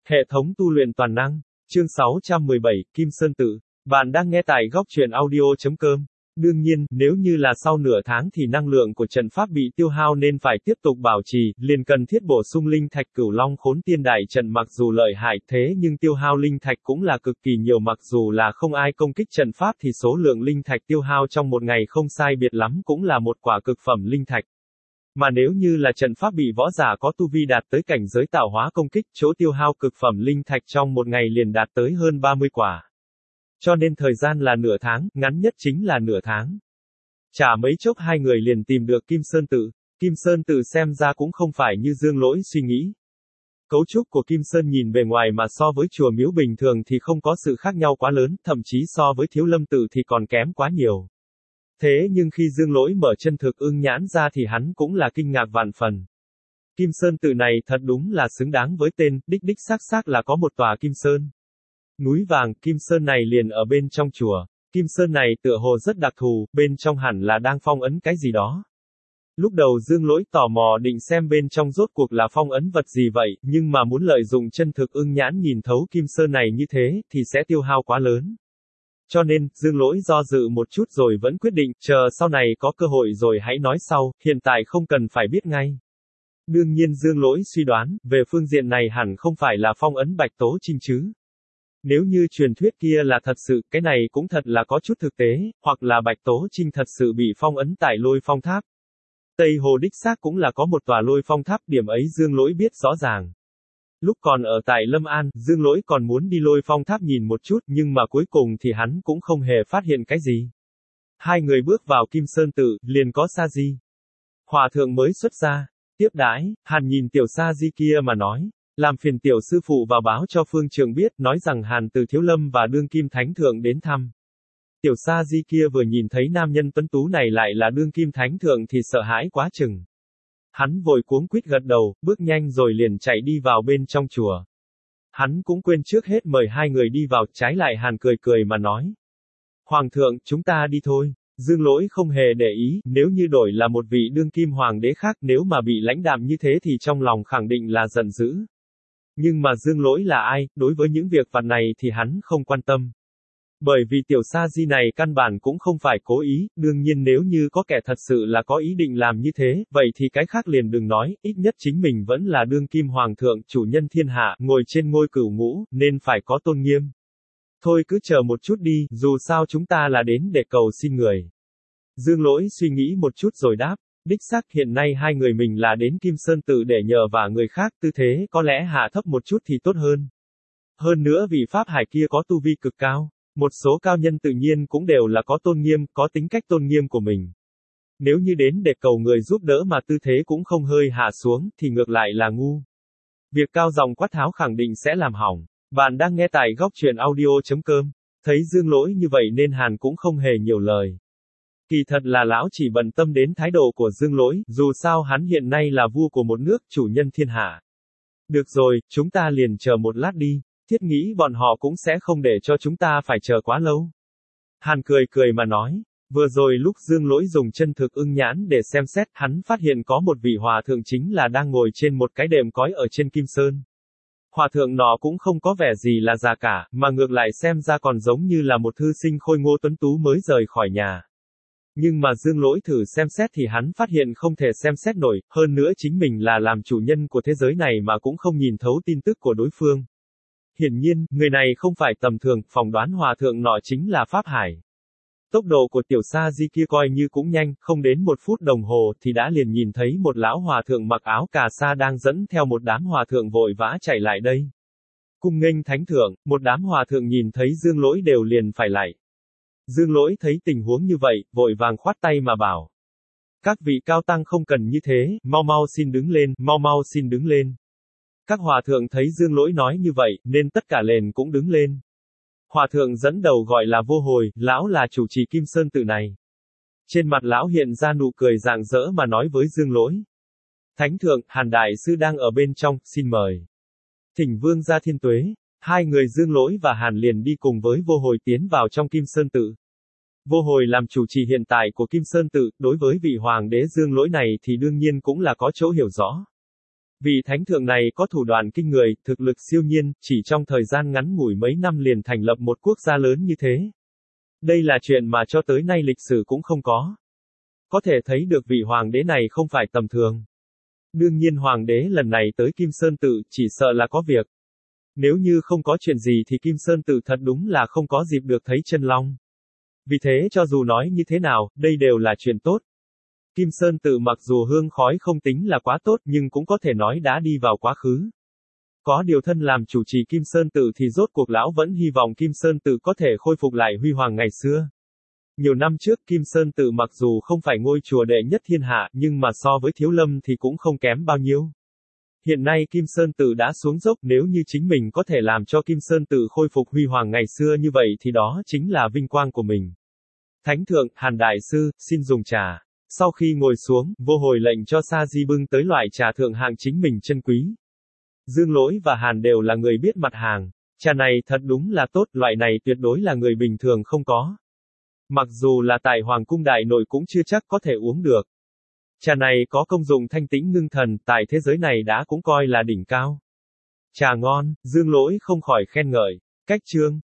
Hệ thống tu luyện toàn năng, chương 617, Kim Sơn Tự. Bạn đang nghe tại góc truyện audio.com. Đương nhiên, nếu như là sau nửa tháng thì năng lượng của trận pháp bị tiêu hao nên phải tiếp tục bảo trì, liền cần thiết bổ sung linh thạch Cửu Long Khốn Tiên Đại Trận. Mặc dù lợi hại thế nhưng tiêu hao linh thạch cũng là cực kỳ nhiều, mặc dù là không ai công kích trận pháp thì số lượng linh thạch tiêu hao trong một ngày không sai biệt lắm cũng là một quả cực phẩm linh thạch. Mà nếu như là trận pháp bị võ giả có tu vi đạt tới cảnh giới tạo hóa công kích, chỗ tiêu hao cực phẩm linh thạch trong một ngày liền đạt tới hơn 30 quả. Cho nên thời gian là nửa tháng, ngắn nhất chính là nửa tháng. Chả mấy chốc hai người liền tìm được Kim Sơn Tự. Kim Sơn Tự xem ra cũng không phải như Dương Lỗi suy nghĩ. Cấu trúc của Kim Sơn nhìn bề ngoài mà so với chùa miếu bình thường thì không có sự khác nhau quá lớn, thậm chí so với Thiếu Lâm Tự thì còn kém quá nhiều. Thế nhưng khi Dương Lỗi mở chân thực ưng nhãn ra thì hắn cũng là kinh ngạc vạn phần. Kim Sơn Tự này thật đúng là xứng đáng với tên, đích xác là có một tòa Kim Sơn. Núi vàng, Kim Sơn này liền ở bên trong chùa. Kim Sơn này tựa hồ rất đặc thù, bên trong hẳn là đang phong ấn cái gì đó. Lúc đầu Dương Lỗi tò mò định xem bên trong rốt cuộc là phong ấn vật gì vậy, nhưng mà muốn lợi dụng chân thực ưng nhãn nhìn thấu Kim Sơn này như thế, thì sẽ tiêu hao quá lớn. Cho nên, Dương Lỗi do dự một chút rồi vẫn quyết định, chờ sau này có cơ hội rồi hãy nói sau, hiện tại không cần phải biết ngay. Đương nhiên Dương Lỗi suy đoán, về phương diện này hẳn không phải là phong ấn Bạch Tố Trinh chứ. Nếu như truyền thuyết kia là thật sự, cái này cũng thật là có chút thực tế, hoặc là Bạch Tố Trinh thật sự bị phong ấn tại Lôi Phong Tháp. Tây Hồ đích xác cũng là có một tòa Lôi Phong Tháp, điểm ấy Dương Lỗi biết rõ ràng. Lúc còn ở tại Lâm An, Dương Lỗi còn muốn đi Lôi Phong Tháp nhìn một chút, nhưng mà cuối cùng thì hắn cũng không hề phát hiện cái gì. Hai người bước vào Kim Sơn Tự, liền có Sa Di. Hòa thượng mới xuất ra, tiếp đãi, Hàn nhìn tiểu Sa Di kia mà nói, làm phiền tiểu sư phụ vào báo cho phương trường biết, nói rằng Hàn từ Thiếu Lâm và đương kim thánh thượng đến thăm. Tiểu Sa Di kia vừa nhìn thấy nam nhân tuấn tú này lại là đương kim thánh thượng thì sợ hãi quá chừng. Hắn vội cuống quýt gật đầu, bước nhanh rồi liền chạy đi vào bên trong chùa. Hắn cũng quên trước hết mời hai người đi vào, trái lại Hàn cười mà nói. Hoàng thượng, chúng ta đi thôi. Dương Lỗi không hề để ý, nếu như đổi là một vị đương kim hoàng đế khác, nếu mà bị lãnh đạm như thế thì trong lòng khẳng định là giận dữ. Nhưng mà Dương Lỗi là ai, đối với những việc vặt này thì hắn không quan tâm. Bởi vì tiểu Sa Di này căn bản cũng không phải cố ý, đương nhiên nếu như có kẻ thật sự là có ý định làm như thế, vậy thì cái khác liền đừng nói, ít nhất chính mình vẫn là đương kim hoàng thượng, chủ nhân thiên hạ, ngồi trên ngôi cửu ngũ, nên phải có tôn nghiêm. Thôi cứ chờ một chút đi, dù sao chúng ta là đến để cầu xin người. Dương Lỗi suy nghĩ một chút rồi đáp, đích xác hiện nay hai người mình là đến Kim Sơn Tự để nhờ vả người khác, tư thế có lẽ hạ thấp một chút thì tốt hơn. Hơn nữa vị Pháp Hải kia có tu vi cực cao. Một số cao nhân tự nhiên cũng đều là có tôn nghiêm, có tính cách tôn nghiêm của mình. Nếu như đến để cầu người giúp đỡ mà tư thế cũng không hơi hạ xuống, thì ngược lại là ngu. Việc cao giọng quát tháo khẳng định sẽ làm hỏng. Bạn đang nghe tại góc truyện audio.com. Thấy Dương Lỗi như vậy nên Hàn cũng không hề nhiều lời. Kỳ thật là lão chỉ bận tâm đến thái độ của Dương Lỗi, dù sao hắn hiện nay là vua của một nước, chủ nhân thiên hạ. Được rồi, chúng ta liền chờ một lát đi. Thiết nghĩ bọn họ cũng sẽ không để cho chúng ta phải chờ quá lâu. Hàn cười mà nói. Vừa rồi lúc Dương Lỗi dùng chân thực ưng nhãn để xem xét, hắn phát hiện có một vị hòa thượng chính là đang ngồi trên một cái đệm cói ở trên Kim Sơn. Hòa thượng nọ cũng không có vẻ gì là già cả, mà ngược lại xem ra còn giống như là một thư sinh khôi ngô tuấn tú mới rời khỏi nhà. Nhưng mà Dương Lỗi thử xem xét thì hắn phát hiện không thể xem xét nổi, hơn nữa chính mình là làm chủ nhân của thế giới này mà cũng không nhìn thấu tin tức của đối phương. Hiển nhiên, người này không phải tầm thường, phỏng đoán hòa thượng nọ chính là Pháp Hải. Tốc độ của tiểu Sa Di kia coi như cũng nhanh, không đến 1 phút đồng hồ thì đã liền nhìn thấy một lão hòa thượng mặc áo cà sa đang dẫn theo một đám hòa thượng vội vã chạy lại đây. Cung nghênh thánh thượng, một đám hòa thượng nhìn thấy Dương Lỗi đều liền phải lạy. Dương Lỗi thấy tình huống như vậy, vội vàng khoát tay mà bảo. Các vị cao tăng không cần như thế, mau xin đứng lên, mau xin đứng lên. Các hòa thượng thấy Dương Lỗi nói như vậy, nên tất cả liền cũng đứng lên. Hòa thượng dẫn đầu gọi là Vô Hồi, lão là chủ trì Kim Sơn Tự này. Trên mặt lão hiện ra nụ cười rạng rỡ mà nói với Dương Lỗi. Thánh thượng, Hàn Đại Sư đang ở bên trong, xin mời. Thỉnh vương gia thiên tuế. Hai người Dương Lỗi và Hàn liền đi cùng với Vô Hồi tiến vào trong Kim Sơn Tự. Vô Hồi làm chủ trì hiện tại của Kim Sơn Tự, đối với vị hoàng đế Dương Lỗi này thì đương nhiên cũng là có chỗ hiểu rõ. Vị thánh thượng này có thủ đoạn kinh người, thực lực siêu nhiên, chỉ trong thời gian ngắn ngủi mấy năm liền thành lập một quốc gia lớn như thế. Đây là chuyện mà cho tới nay lịch sử cũng không có. Có thể thấy được vị hoàng đế này không phải tầm thường. Đương nhiên hoàng đế lần này tới Kim Sơn Tự, chỉ sợ là có việc. Nếu như không có chuyện gì thì Kim Sơn Tự thật đúng là không có dịp được thấy chân long. Vì thế cho dù nói như thế nào, đây đều là chuyện tốt. Kim Sơn Tự mặc dù hương khói không tính là quá tốt nhưng cũng có thể nói đã đi vào quá khứ. Có điều thân làm chủ trì Kim Sơn Tự thì rốt cuộc lão vẫn hy vọng Kim Sơn Tự có thể khôi phục lại huy hoàng ngày xưa. Nhiều năm trước Kim Sơn Tự mặc dù không phải ngôi chùa đệ nhất thiên hạ nhưng mà so với Thiếu Lâm thì cũng không kém bao nhiêu. Hiện nay Kim Sơn Tự đã xuống dốc, nếu như chính mình có thể làm cho Kim Sơn Tự khôi phục huy hoàng ngày xưa như vậy thì đó chính là vinh quang của mình. Thánh thượng, Hàn Đại Sư, xin dùng trà. Sau khi ngồi xuống, vô hồi lệnh cho Sa Di bưng tới loại trà thượng hạng chính mình trân quý. Dương Lỗi và Hàn đều là người biết mặt hàng. Trà này thật đúng là tốt, loại này tuyệt đối là người bình thường không có. Mặc dù là tại Hoàng cung đại nội cũng chưa chắc có thể uống được. Trà này có công dụng thanh tĩnh ngưng thần, tại thế giới này đã cũng coi là đỉnh cao. Trà ngon, Dương Lỗi không khỏi khen ngợi. Cách chương